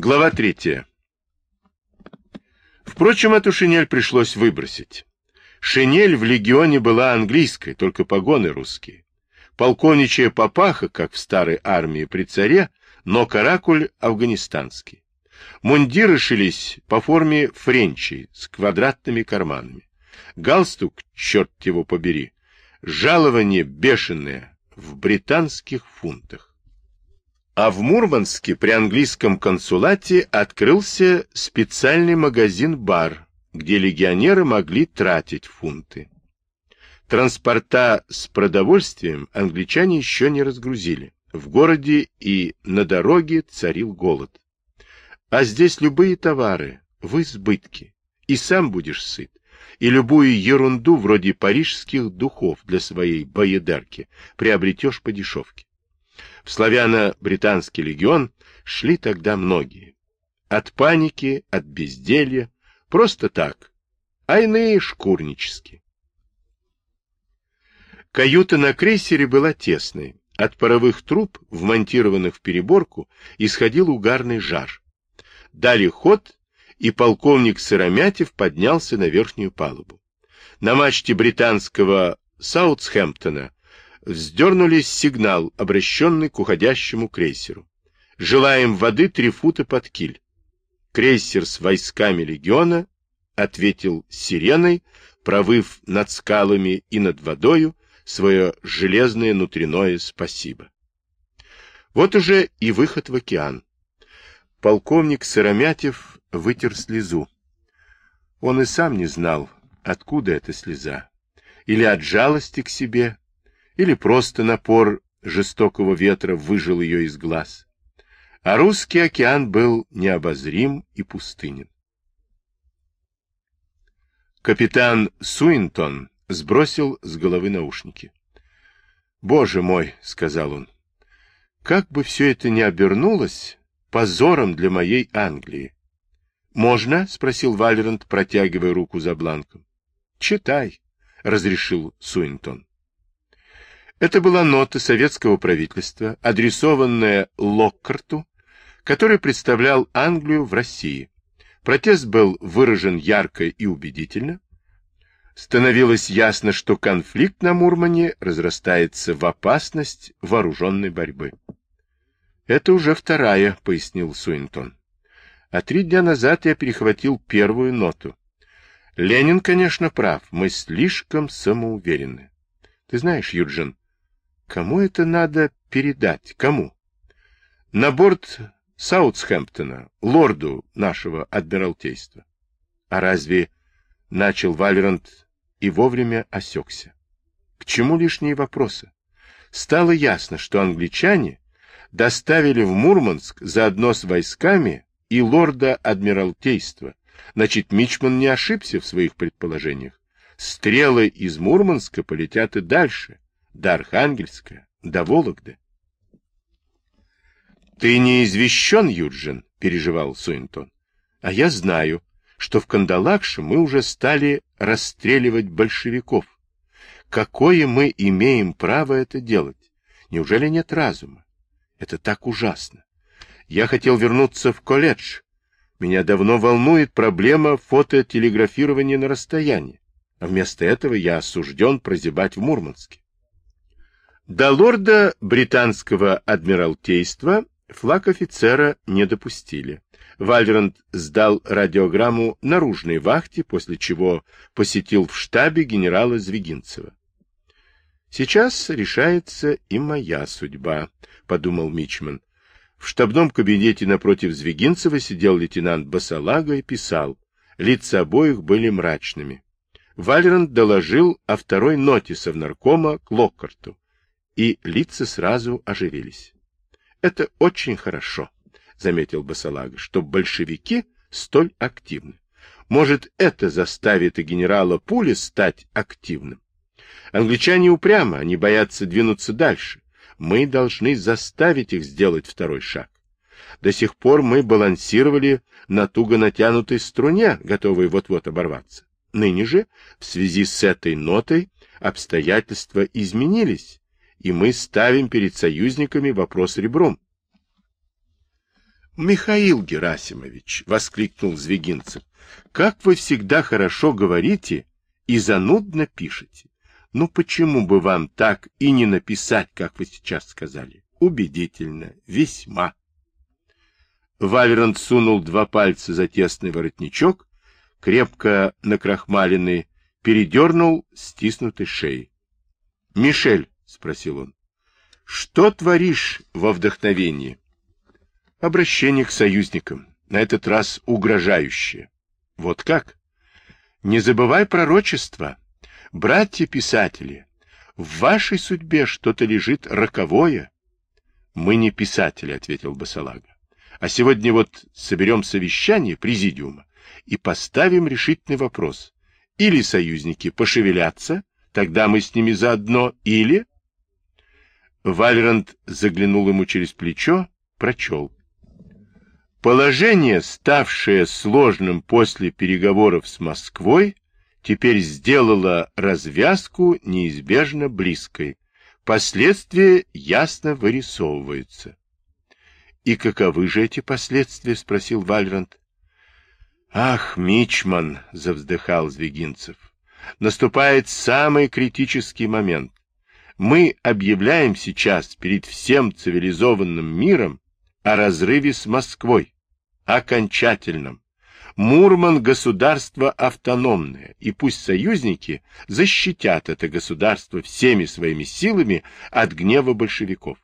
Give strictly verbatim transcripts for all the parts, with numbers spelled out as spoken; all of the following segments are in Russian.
Глава третья. Впрочем, эту шинель пришлось выбросить. Шинель в легионе была английской, только погоны русские. Полковничья папаха, как в старой армии при царе, но каракуль афганистанский. Мундиры шились по форме френчей с квадратными карманами. Галстук, черт его побери, жалование бешеное в британских фунтах. А в Мурманске при английском консулате открылся специальный магазин-бар, где легионеры могли тратить фунты. Транспорта с продовольствием англичане еще не разгрузили. В городе и на дороге царил голод. А здесь любые товары в избытке, и сам будешь сыт, и любую ерунду вроде парижских духов для своей боедерки приобретешь по дешевке. В славяно-британский легион шли тогда многие. От паники, от безделья, просто так, а иные шкурнически. Каюта на крейсере была тесной. От паровых труб, вмонтированных в переборку, исходил угарный жар. Дали ход, и полковник Сыромятев поднялся на верхнюю палубу. На мачте британского Саутгемптона вздернули сигнал, обращенный к уходящему крейсеру. «Желаем воды три фута под киль». Крейсер с войсками легиона ответил сиреной, провыв над скалами и над водою свое железное внутреннее спасибо. Вот уже и выход в океан. Полковник Сыромятев вытер слезу. Он и сам не знал, откуда эта слеза. Или от жалости к себе, или просто напор жестокого ветра выжил ее из глаз. А русский океан был необозрим и пустынен. Капитан Суинтон сбросил с головы наушники. «Боже мой!» — сказал он. «Как бы все это ни обернулось позором для моей Англии!» «Можно?» — спросил Валерант, протягивая руку за бланком. «Читай», — разрешил Суинтон. Это была нота советского правительства, адресованная Локкарту, который представлял Англию в России. Протест был выражен ярко и убедительно. Становилось ясно, что конфликт на Мурмане разрастается в опасность вооруженной борьбы. «Это уже вторая», — пояснил Суинтон. «А три дня назад я перехватил первую ноту. Ленин, конечно, прав, мы слишком самоуверены. Ты знаешь, Юджин, кому это надо передать? Кому? На борт Саутгемптона, лорду нашего адмиралтейства. А разве...» — начал Валерант и вовремя осекся. К чему лишние вопросы? Стало ясно, что англичане доставили в Мурманск заодно с войсками и лорда адмиралтейства. Значит, Мичман не ошибся в своих предположениях. Стрелы из Мурманска полетят и дальше, до Архангельска, до Вологды. — Ты не извещен, Юджин, — переживал Суинтон. — А я знаю, что в Кандалакше мы уже стали расстреливать большевиков. Какое мы имеем право это делать? Неужели нет разума? Это так ужасно. Я хотел вернуться в колледж. Меня давно волнует проблема фототелеграфирования на расстоянии. А вместо этого я осужден прозябать в Мурманске. До лорда британского адмиралтейства флаг офицера не допустили. Валерант сдал радиограмму наружной вахте, после чего посетил в штабе генерала Звягинцева. «Сейчас решается и моя судьба», — подумал Мичман. В штабном кабинете напротив Звягинцева сидел лейтенант Басалага и писал. Лица обоих были мрачными. Валерант доложил о второй ноте совнаркома к Локкарту, и лица сразу оживились. «Это очень хорошо», — заметил Басалага, — что большевики столь активны. Может, это заставит и генерала Пули стать активным. Англичане упрямы, они боятся двинуться дальше. Мы должны заставить их сделать второй шаг. До сих пор мы балансировали на туго натянутой струне, готовой вот-вот оборваться. Ныне же, в связи с этой нотой, обстоятельства изменились, и мы ставим перед союзниками вопрос ребром. — Михаил Герасимович, — воскликнул Звягинцев, — как вы всегда хорошо говорите и занудно пишете. Ну почему бы вам так и не написать, как вы сейчас сказали? Убедительно, весьма. Вальрант сунул два пальца за тесный воротничок, крепко накрахмаленный, передернул стиснутой шеей. — Мишель, — спросил он, — что творишь во вдохновении? — Обращение к союзникам, на этот раз угрожающее. — Вот как? — Не забывай пророчества. Братья-писатели, в вашей судьбе что-то лежит роковое. — Мы не писатели, — ответил Басалага. — А сегодня вот соберем совещание президиума и поставим решительный вопрос. Или союзники пошевелятся, тогда мы с ними заодно, или... Вальрант заглянул ему через плечо, прочел. Положение, ставшее сложным после переговоров с Москвой, теперь сделало развязку неизбежно близкой. Последствия ясно вырисовываются. — И каковы же эти последствия? — спросил Вальрант. — Ах, мичман, — завздыхал Звягинцев, — наступает самый критический момент. Мы объявляем сейчас перед всем цивилизованным миром о разрыве с Москвой, окончательном. Мурман — государство автономное, и пусть союзники защитят это государство всеми своими силами от гнева большевиков.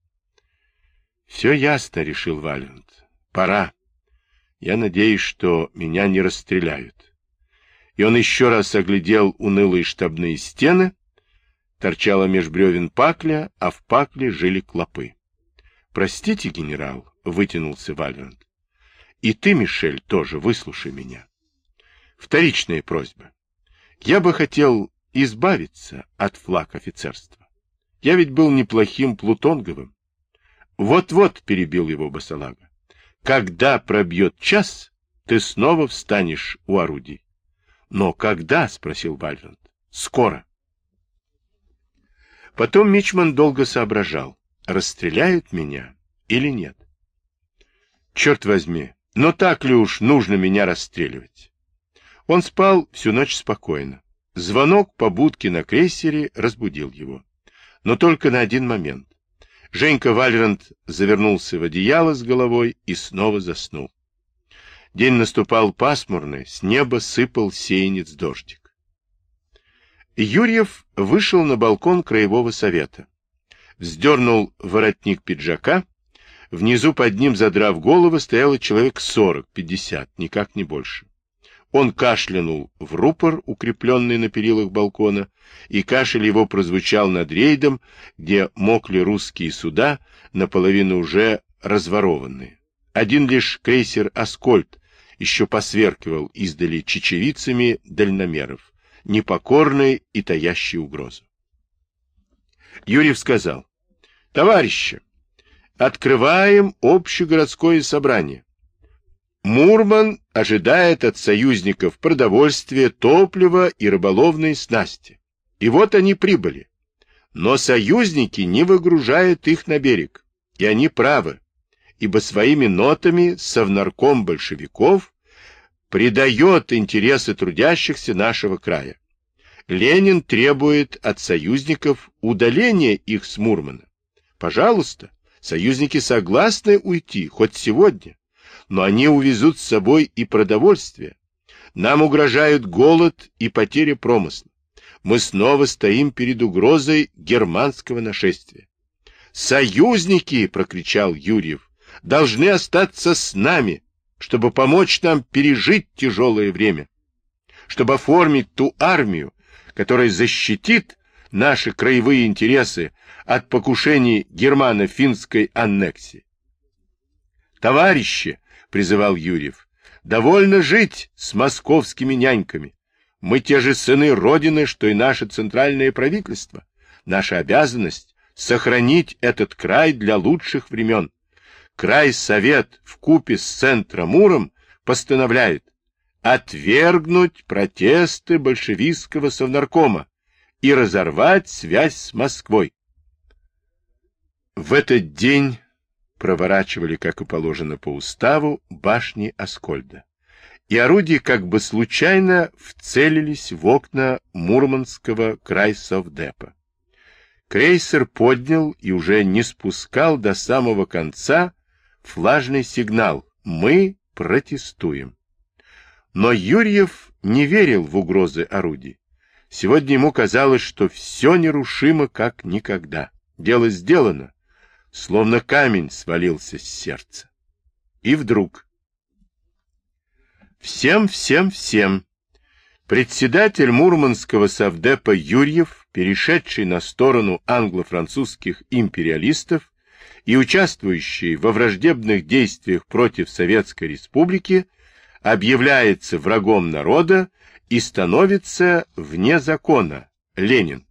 — Все ясно, — решил Вальрант. — Пора. Я надеюсь, что меня не расстреляют. И он еще раз оглядел унылые штабные стены. Торчала меж бревен пакля, а в пакле жили клопы. — Простите, генерал, — вытянулся Вальрант. — И ты, Мишель, тоже выслушай меня. Вторичная просьба. Я бы хотел избавиться от флаг офицерства. Я ведь был неплохим Плутонговым. Вот-вот, — перебил его Басалага, — когда пробьет час, ты снова встанешь у орудий. — Но когда? — спросил Вальрант. — Скоро. Потом мичман долго соображал, расстреляют меня или нет. Черт возьми, но так ли уж нужно меня расстреливать? Он спал всю ночь спокойно. Звонок по будке на крейсере разбудил его. Но только на один момент. Женька Вальрант завернулся в одеяло с головой и снова заснул. День наступал пасмурный, с неба сыпал сеянец дождик. Юрьев вышел на балкон краевого совета. Вздернул воротник пиджака. Внизу под ним, задрав голову, стояло человек сорок-пятьдесят, никак не больше. Он кашлянул в рупор, укрепленный на перилах балкона, и кашель его прозвучал над рейдом, где мокли русские суда, наполовину уже разворованные. Один лишь крейсер «Аскольд» еще посверкивал издали чечевицами дальномеров, непокорный и таящий угрозу. Юрьев сказал: «Товарищи, открываем общегородское собрание. Мурман ожидает от союзников продовольствия, топлива и рыболовные снасти. И вот они прибыли. Но союзники не выгружают их на берег. И они правы, ибо своими нотами совнарком большевиков предает интересы трудящихся нашего края. Ленин требует от союзников удаления их с Мурмана. Пожалуйста, союзники согласны уйти, хоть сегодня, но они увезут с собой и продовольствие. Нам угрожают голод и потеря промысла. Мы снова стоим перед угрозой германского нашествия. «Союзники!» — прокричал Юрьев. «Должны остаться с нами, чтобы помочь нам пережить тяжелое время, чтобы оформить ту армию, которая защитит наши краевые интересы от покушений германо-финской аннексии». «Товарищи!» — призывал Юрьев. «Довольно жить с московскими няньками. Мы те же сыны Родины, что и наше центральное правительство. Наша обязанность — сохранить этот край для лучших времен. Крайсовет вкупе с Центромуром постановляет отвергнуть протесты большевистского совнаркома и разорвать связь с Москвой». В этот день проворачивали, как и положено по уставу, башни Аскольда. И орудия как бы случайно вцелились в окна Мурманского крайсовдепа. Крейсер поднял и уже не спускал до самого конца флажный сигнал «Мы протестуем». Но Юрьев не верил в угрозы орудий. Сегодня ему казалось, что все нерушимо, как никогда. Дело сделано, словно камень свалился с сердца. И вдруг... Всем, всем, всем! Председатель Мурманского совдепа Юрьев, перешедший на сторону англо-французских империалистов и участвующий во враждебных действиях против Советской Республики, объявляется врагом народа и становится вне закона. Ленин.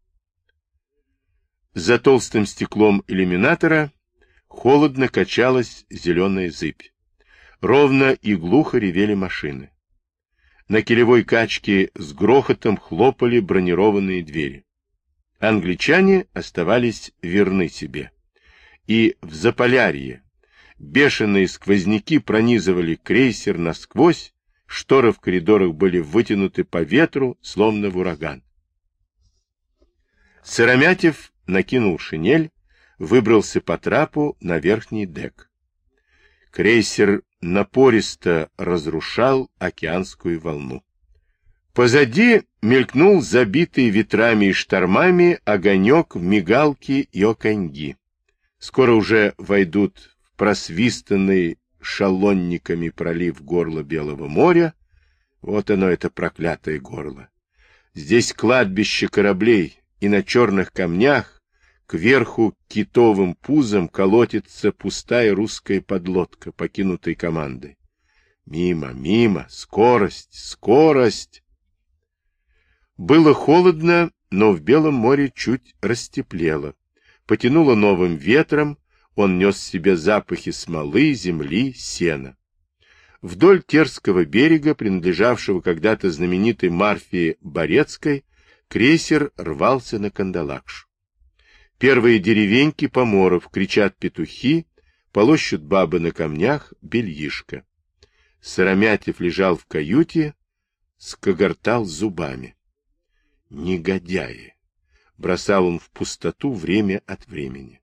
За толстым стеклом иллюминатора холодно качалась зеленая зыбь. Ровно и глухо ревели машины. На килевой качке с грохотом хлопали бронированные двери. Англичане оставались верны себе. И в Заполярье бешеные сквозняки пронизывали крейсер насквозь, шторы в коридорах были вытянуты по ветру, словно в ураган. Сыромятев накинул шинель, выбрался по трапу на верхний дек. Крейсер напористо разрушал океанскую волну. Позади мелькнул забитый ветрами и штормами огонек в мигалке Йоканьги. Скоро уже войдут в просвистанный шалонниками пролив горла Белого моря. Вот оно, это проклятое горло. Здесь кладбище кораблей, и на черных камнях кверху китовым пузом колотится пустая русская подлодка, покинутой командой. Мимо, мимо, скорость, скорость! Было холодно, но в Белом море чуть растеплело. Потянуло новым ветром, он нес в себе запахи смолы, земли, сена. Вдоль Терского берега, принадлежавшего когда-то знаменитой Марфе Борецкой, крейсер рвался на Кандалакшу. Первые деревеньки поморов, кричат петухи, полощут бабы на камнях, бельишко. Сыромятев лежал в каюте, скогортал зубами. Негодяи! Бросал он в пустоту время от времени.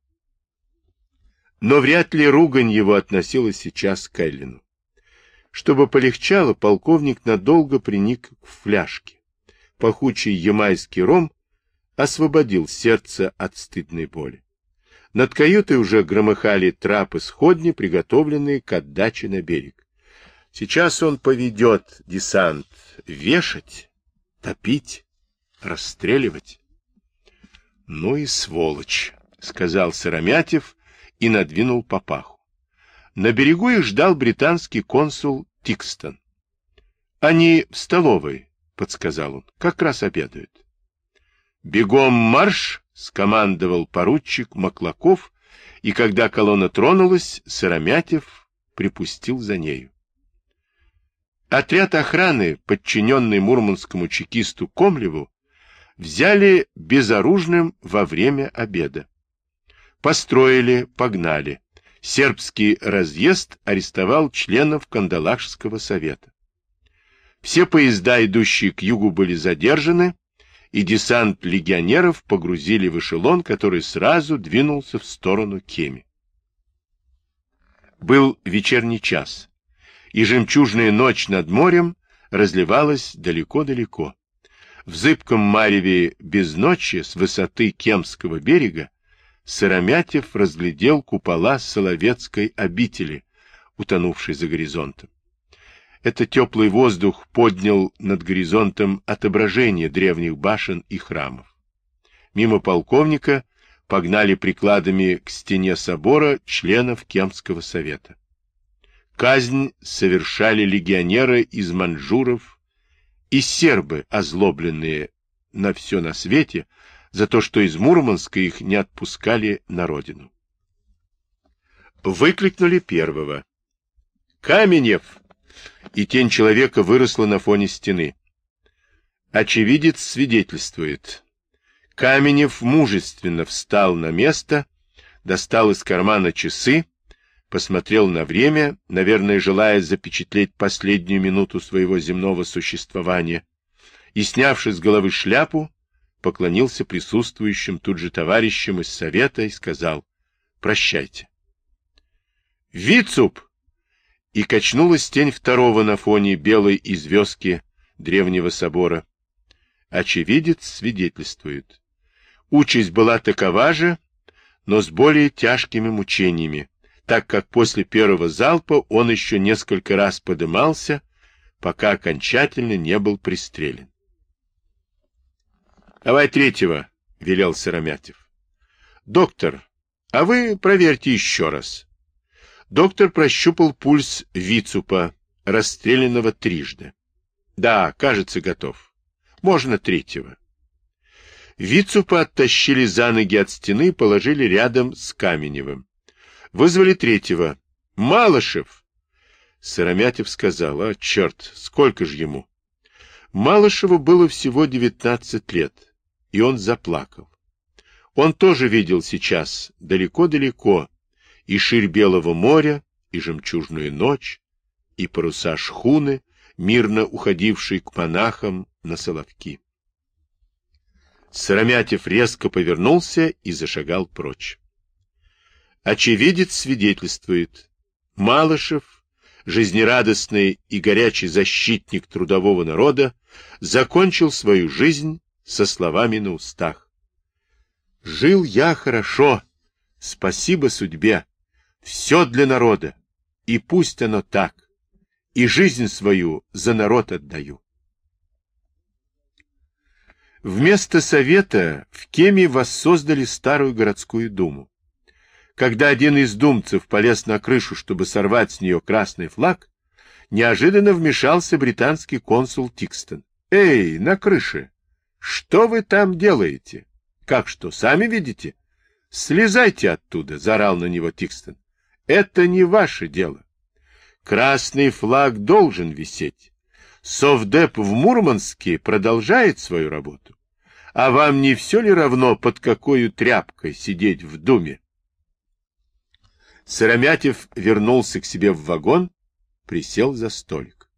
Но вряд ли ругань его относилась сейчас к Эллину. Чтобы полегчало, полковник надолго приник к фляжке. Пахучий ямайский ром освободил сердце от стыдной боли. Над каютой уже громыхали трапы сходни, приготовленные к отдаче на берег. Сейчас он поведет десант вешать, топить, расстреливать. — Ну и сволочь, — сказал Сыромятев и надвинул папаху. На берегу их ждал британский консул Тикстон. — Они в столовой, — подсказал он, — как раз обедают. — Бегом марш! — скомандовал поручик Маклаков, и когда колонна тронулась, Сыромятев припустил за нею. Отряд охраны, подчиненный мурманскому чекисту Комлеву, взяли безоружным во время обеда. Построили, погнали. Сербский разъезд арестовал членов Кандалакшского совета. Все поезда, идущие к югу, были задержаны, и десант легионеров погрузили в эшелон, который сразу двинулся в сторону Кеми. Был вечерний час, и жемчужная ночь над морем разливалась далеко-далеко. В зыбком мареве безночья с высоты Кемского берега Сыромятев разглядел купола Соловецкой обители, утонувшей за горизонтом. Это теплый воздух поднял над горизонтом отображение древних башен и храмов. Мимо полковника погнали прикладами к стене собора членов Кемского совета. Казнь совершали легионеры из маньчжуров и сербы, озлобленные на все на свете, за то, что из Мурманска их не отпускали на родину. Выкликнули первого. «Каменев!» И тень человека выросла на фоне стены. Очевидец свидетельствует. Каменев мужественно встал на место, достал из кармана часы, посмотрел на время, наверное, желая запечатлеть последнюю минуту своего земного существования, и, снявши с головы шляпу, поклонился присутствующим тут же товарищам из совета и сказал: «Прощайте». «Вицуп!» И качнулась тень второго на фоне белой известки древнего собора. Очевидец свидетельствует. Участь была такова же, но с более тяжкими мучениями, так как после первого залпа он еще несколько раз подымался, пока окончательно не был пристрелен. — Давай третьего, — велел Сыромятев. — Доктор, а вы проверьте еще раз. Доктор прощупал пульс Вицупа, расстрелянного трижды. Да, кажется, готов. Можно третьего. Вицупа оттащили за ноги от стены и положили рядом с Каменевым. Вызвали третьего. Малышев! Сыромятев сказал: а, черт, сколько же ему? Малышеву было всего девятнадцать лет, и он заплакал. Он тоже видел сейчас далеко-далеко и ширь Белого моря, и жемчужную ночь, и паруса шхуны, мирно уходившей к монахам на Соловки. Сыромятев резко повернулся и зашагал прочь. Очевидец свидетельствует: Малышев, жизнерадостный и горячий защитник трудового народа, закончил свою жизнь со словами на устах: «Жил я хорошо, спасибо судьбе, все для народа, и пусть оно так, и жизнь свою за народ отдаю». Вместо совета в Кеме воссоздали старую городскую думу. Когда один из думцев полез на крышу, чтобы сорвать с нее красный флаг, неожиданно вмешался британский консул Тикстон. «Эй, на крыше! Что вы там делаете? Как что, сами видите? Слезайте оттуда!» — заорал на него Тикстон. «Это не ваше дело. Красный флаг должен висеть. Совдеп в Мурманске продолжает свою работу. А вам не все ли равно, под какой тряпкой сидеть в думе?» Сыромятев вернулся к себе в вагон, присел за столик.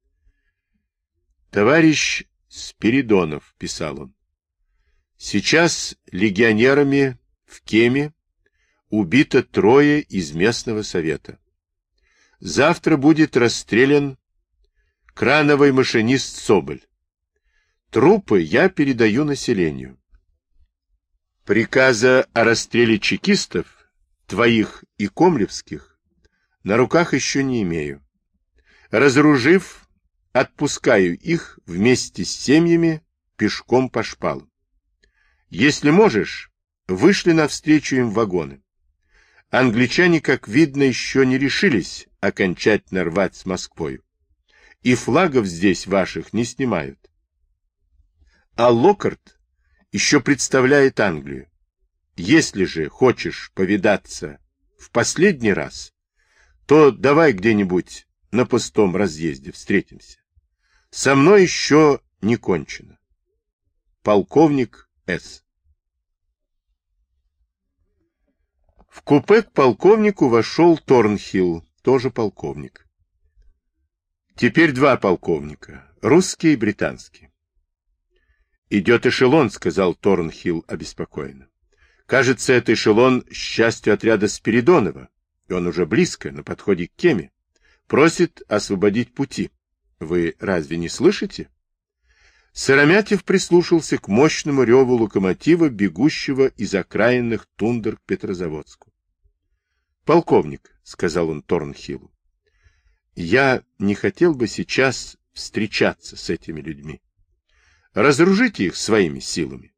«Товарищ Спиридонов», — писал он, — «сейчас легионерами в Кеме убито трое из местного совета. Завтра будет расстрелян крановый машинист Соболь. Трупы я передаю населению. Приказа о расстреле чекистов, твоих и комлевских, на руках еще не имею. Разоружив, отпускаю их вместе с семьями пешком по шпалам. Если можешь, вышли навстречу им вагоны. Англичане, как видно, еще не решились окончательно рвать с Москвою, и флагов здесь ваших не снимают. А Локкарт еще представляет Англию. Если же хочешь повидаться в последний раз, то давай где-нибудь на пустом разъезде встретимся. Со мной еще не кончено. Полковник С. В купе к полковнику вошел Торнхилл, тоже полковник. Теперь два полковника, русский и британский. «Идет эшелон», — сказал Торнхилл обеспокоенно. «Кажется, это эшелон с частью отряда Спиридонова, и он уже близко, на подходе к Кеме. Просит освободить пути. Вы разве не слышите?» Сыромятев прислушался к мощному реву локомотива, бегущего из окраинных тундр к Петрозаводску. «Полковник», — сказал он Торнхиллу, — «я не хотел бы сейчас встречаться с этими людьми. Разоружите их своими силами».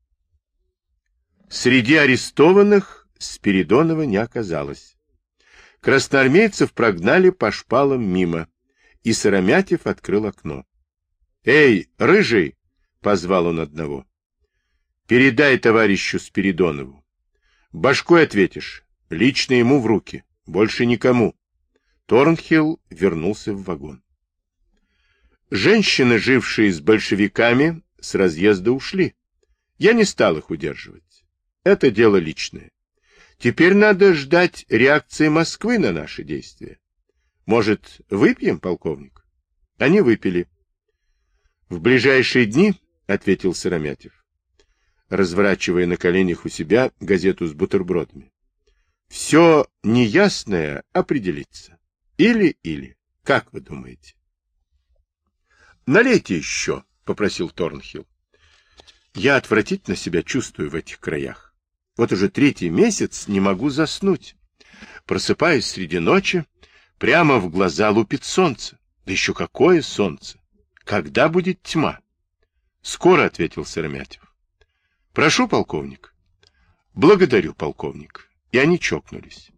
Среди арестованных Спиридонова не оказалось. Красноармейцев прогнали по шпалам мимо, и Сыромятев открыл окно. «Эй, рыжий!» — позвал он одного. «Передай товарищу Спиридонову. Башкой ответишь, лично ему в руки, больше никому». Торнхилл вернулся в вагон. Женщины, жившие с большевиками, с разъезда ушли. Я не стал их удерживать. Это дело личное. Теперь надо ждать реакции Москвы на наши действия. Может, выпьем, полковник? Они выпили. В ближайшие дни, — ответил Сыромятев, разворачивая на коленях у себя газету с бутербродами, — все неясное определится. Или-или. Как вы думаете? — Налейте еще, — попросил Торнхилл. — Я отвратительно себя чувствую в этих краях. Вот уже третий месяц не могу заснуть. Просыпаюсь среди ночи, прямо в глаза лупит солнце. Да еще какое солнце! Когда будет тьма? Скоро, — ответил Сыромятев. Прошу, полковник. Благодарю, полковник. И они чокнулись.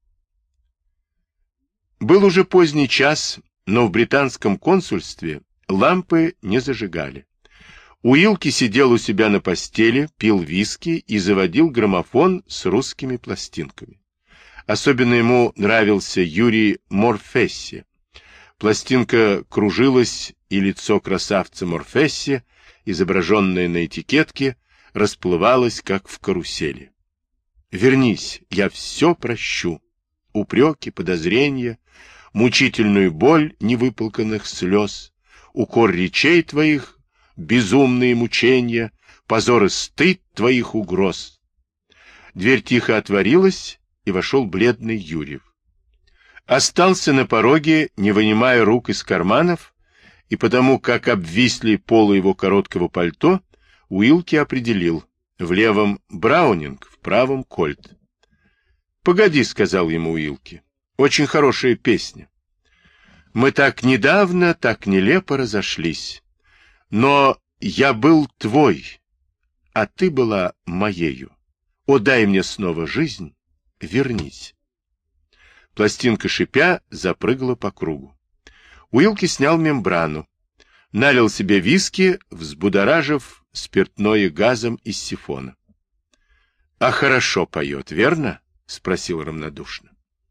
Был уже поздний час, но в британском консульстве лампы не зажигали. Уилки сидел у себя на постели, пил виски и заводил граммофон с русскими пластинками. Особенно ему нравился Юрий Морфесси. Пластинка кружилась, и лицо красавца Морфесси, изображенное на этикетке, расплывалось, как в карусели. «Вернись, я все прощу. Упреки, подозрения, мучительную боль невыплаканных слез, укор речей твоих, безумные мучения, позор и стыд твоих угроз». Дверь тихо отворилась, и вошел бледный Юрьев. Остался на пороге, не вынимая рук из карманов, и потому, как обвисли полы его короткого пальто, Уилки определил: в левом Браунинг, в правом Кольт. «Погоди», — сказал ему Уилки, — «очень хорошая песня. Мы так недавно, так нелепо разошлись. Но я был твой, а ты была моею. О, дай мне снова жизнь, вернись». Пластинка, шипя, запрыгала по кругу. Уилки снял мембрану, налил себе виски, взбудоражив спиртное газом из сифона. — А хорошо поет, верно? — спросил равнодушно.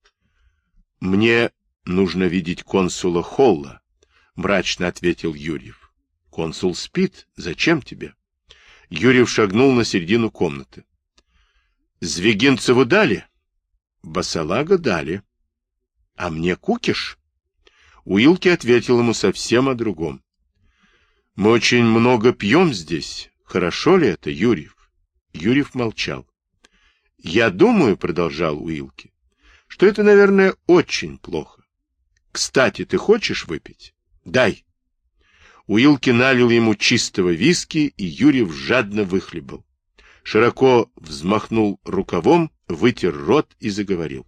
— Мне нужно видеть консула Холла, — мрачно ответил Юрьев. — Консул спит. Зачем тебе? Юрьев шагнул на середину комнаты. — Звягинцеву дали? — Басалага дали. — А мне кукиш? Уилки ответил ему совсем о другом. — Мы очень много пьем здесь. Хорошо ли это, Юрьев? Юрьев молчал. — Я думаю, — продолжал Уилки, — что это, наверное, очень плохо. Кстати, ты хочешь выпить? Дай. Уилки налил ему чистого виски, и Юрьев жадно выхлебал. Широко взмахнул рукавом, вытер рот и заговорил.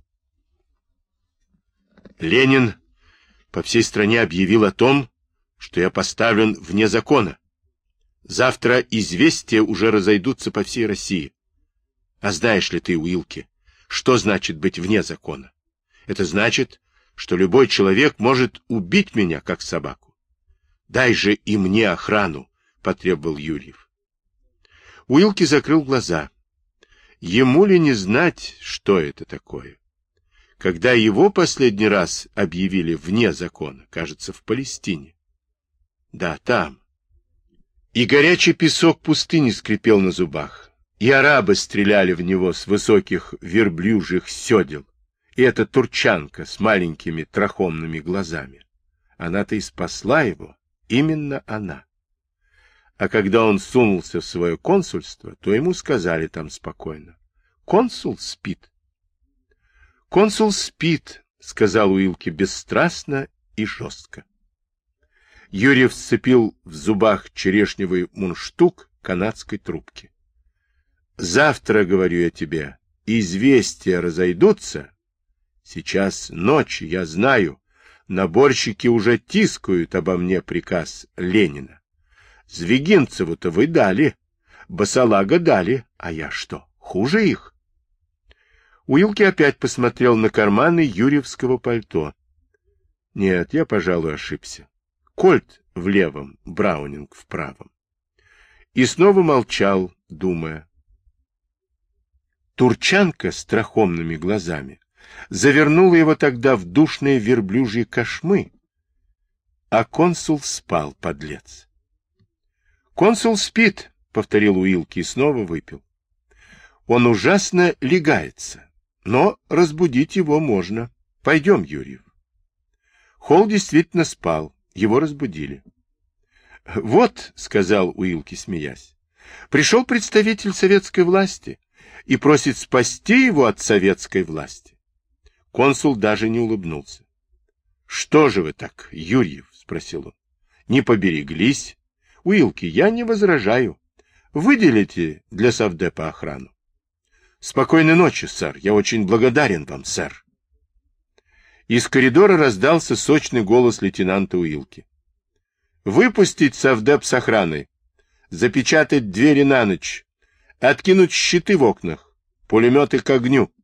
Ленин по всей стране объявил о том, что я поставлен вне закона. Завтра известия уже разойдутся по всей России. А знаешь ли ты, Уилки, что значит быть вне закона? Это значит, что любой человек может убить меня, как собаку. Дай же и мне охрану, — потребовал Юрьев. Уилки закрыл глаза. Ему ли не знать, что это такое? Когда его последний раз объявили вне закона, кажется, в Палестине. Да, там. И горячий песок пустыни скрипел на зубах, и арабы стреляли в него с высоких верблюжьих седел, и эта турчанка с маленькими трахомными глазами. Она-то и спасла его, именно она. А когда он сунулся в свое консульство, то ему сказали там спокойно: консул спит. Консул спит, — сказал Уилки бесстрастно и жестко. Юрьев сцепил в зубах черешневый мундштук канадской трубки. Завтра, говорю я тебе, известия разойдутся. Сейчас ночь, я знаю, наборщики уже тискают обо мне приказ Ленина. Звягинцеву-то вы дали, Басалага дали, а я что, хуже их? Уилки опять посмотрел на карманы юрьевского пальто. Нет, я, пожалуй, ошибся. Кольт в левом, Браунинг в правом. И снова молчал, думая. Турчанка с трахомными глазами завернула его тогда в душные верблюжьи кошмы, а консул спал, подлец. «Консул спит», — повторил Уилки и снова выпил. «Он ужасно легается. Но разбудить его можно. Пойдем, Юрьев. Холл действительно спал. Его разбудили. — Вот, — сказал Уилки, смеясь, — пришел представитель советской власти и просит спасти его от советской власти. Консул даже не улыбнулся. — Что же вы так, Юрьев? — спросил он. — Не побереглись? Уилки, я не возражаю. Выделите для совдепа охрану. — Спокойной ночи, сэр. Я очень благодарен вам, сэр. Из коридора раздался сочный голос лейтенанта Уилки. Выпустить совдеп с охраной, запечатать двери на ночь, откинуть щиты в окнах, пулеметы к огню.